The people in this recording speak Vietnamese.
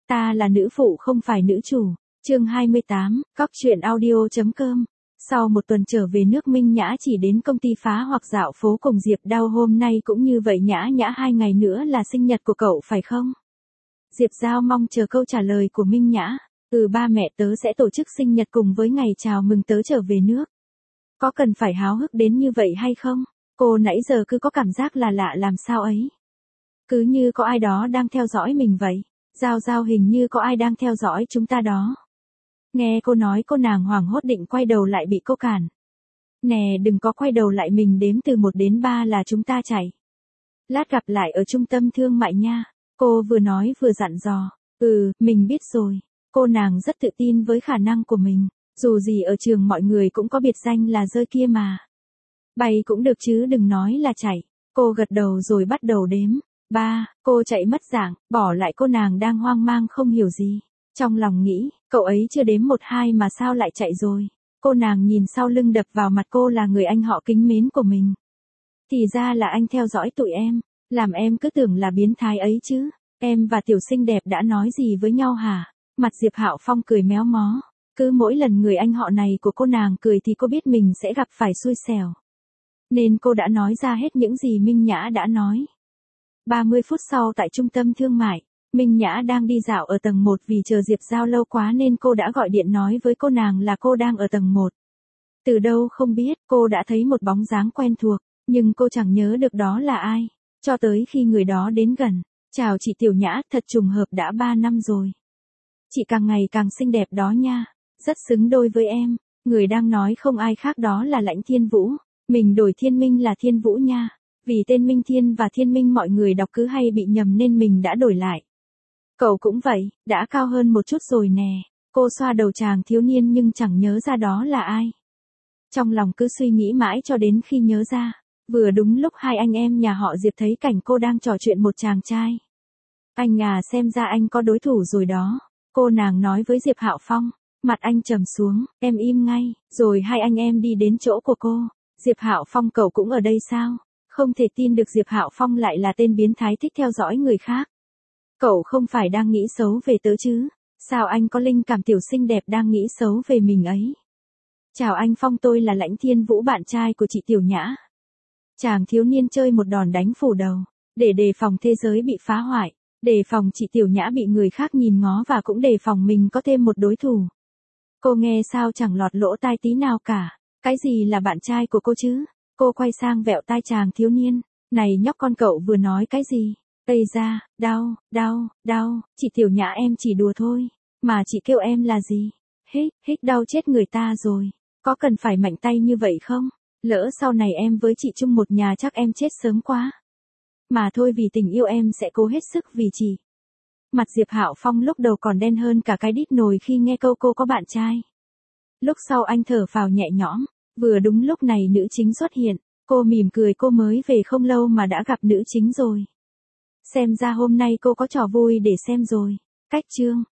Ta là nữ phụ không phải nữ chủ. Chương 28, Cóc truyện audio.com. Sau một tuần trở về nước, Minh Nhã chỉ đến công ty phá hoặc dạo phố cùng Diệp Đao. Hôm nay cũng như vậy, Nhã Nhã 2 ngày nữa là sinh nhật của cậu phải không? Diệp Giao mong chờ câu trả lời của Minh Nhã. Ba mẹ tớ sẽ tổ chức sinh nhật cùng với ngày chào mừng tớ trở về nước. Có cần phải háo hức đến như vậy hay không? Cô nãy giờ cứ có cảm giác là lạ làm sao ấy. Cứ như có ai đó đang theo dõi mình vậy. Giao Giao, hình như có ai đang theo dõi chúng ta đó. Nghe cô nói, cô nàng hoảng hốt định quay đầu lại bị cô cản. Nè, đừng có quay đầu lại, mình đếm từ 1 đến 3 là chúng ta chạy. Lát gặp lại ở trung tâm thương mại nha. Cô vừa nói vừa dặn dò. Mình biết rồi. Cô nàng rất tự tin với khả năng của mình. Dù gì ở trường mọi người cũng có biệt danh là rơi kia mà. Bay cũng được chứ đừng nói là chạy. Cô gật đầu rồi bắt đầu đếm. 3, cô chạy mất dạng, bỏ lại cô nàng đang hoang mang không hiểu gì. Trong lòng nghĩ, cậu ấy chưa đếm 1, 2 mà sao lại chạy rồi. Cô nàng nhìn sau lưng, đập vào mặt cô là người anh họ kính mến của mình. Thì ra là anh theo dõi tụi em, làm em cứ tưởng là biến thái ấy chứ. Em và tiểu xinh đẹp đã nói gì với nhau hả? Mặt Diệp Hạo Phong cười méo mó. Cứ mỗi lần người anh họ này của cô nàng cười thì cô biết mình sẽ gặp phải xui xẻo. Nên cô đã nói ra hết những gì Minh Nhã đã nói. 30 phút sau tại trung tâm thương mại, Minh Nhã đang đi dạo ở tầng 1 vì chờ Diệp Giao lâu quá nên cô đã gọi điện nói với cô nàng là cô đang ở tầng 1. Từ đâu không biết, cô đã thấy một bóng dáng quen thuộc, nhưng cô chẳng nhớ được đó là ai. Cho tới khi người đó đến gần. Chào chị Tiểu Nhã, thật trùng hợp đã 3 năm rồi. Chị càng ngày càng xinh đẹp đó nha, rất xứng đôi với em. Người đang nói không ai khác đó là Lãnh Thiên Vũ. Mình đổi Thiên Minh là Thiên Vũ nha. Vì tên Minh Thiên và Thiên Minh mọi người đọc cứ hay bị nhầm nên mình đã đổi lại. Cậu cũng vậy, đã cao hơn một chút rồi nè. Cô xoa đầu chàng thiếu niên nhưng chẳng nhớ ra đó là ai. Trong lòng cứ suy nghĩ mãi cho đến khi nhớ ra. Vừa đúng lúc hai anh em nhà họ Diệp thấy cảnh cô đang trò chuyện một chàng trai. Anh à, xem ra anh có đối thủ rồi đó. Cô nàng nói với Diệp Hạo Phong. Mặt anh trầm xuống, em im ngay. Rồi hai anh em đi đến chỗ của cô. Diệp Hạo Phong, cậu cũng ở đây sao? Không thể tin được Diệp Hạo Phong lại là tên biến thái thích theo dõi người khác. Cậu không phải đang nghĩ xấu về tớ chứ? Sao anh có linh cảm tiểu xinh đẹp đang nghĩ xấu về mình ấy? Chào anh Phong, tôi là Lãnh Thiên Vũ, bạn trai của chị Tiểu Nhã. Chàng thiếu niên chơi một đòn đánh phủ đầu, để đề phòng thế giới bị phá hoại, đề phòng chị Tiểu Nhã bị người khác nhìn ngó và cũng đề phòng mình có thêm một đối thủ. Cô nghe sao chẳng lọt lỗ tai tí nào cả. Cái gì là bạn trai của cô chứ? Cô quay sang vẹo tai chàng thiếu niên. Này nhóc con, cậu vừa nói cái gì? Ây da, đau, chị Tiểu Nhã em chỉ đùa thôi. Mà chị kêu em là gì? Hích, đau chết người ta rồi. Có cần phải mạnh tay như vậy không? Lỡ sau này em với chị chung một nhà chắc em chết sớm quá. Mà thôi, vì tình yêu em sẽ cố hết sức vì chị. Mặt Diệp Hạo Phong lúc đầu còn đen hơn cả cái đít nồi khi nghe câu cô có bạn trai. Lúc sau anh thở phào nhẹ nhõm. Vừa đúng lúc này nữ chính xuất hiện. Cô mỉm cười, cô mới về không lâu mà đã gặp nữ chính rồi. Xem ra hôm nay cô có trò vui để xem rồi. Cách chương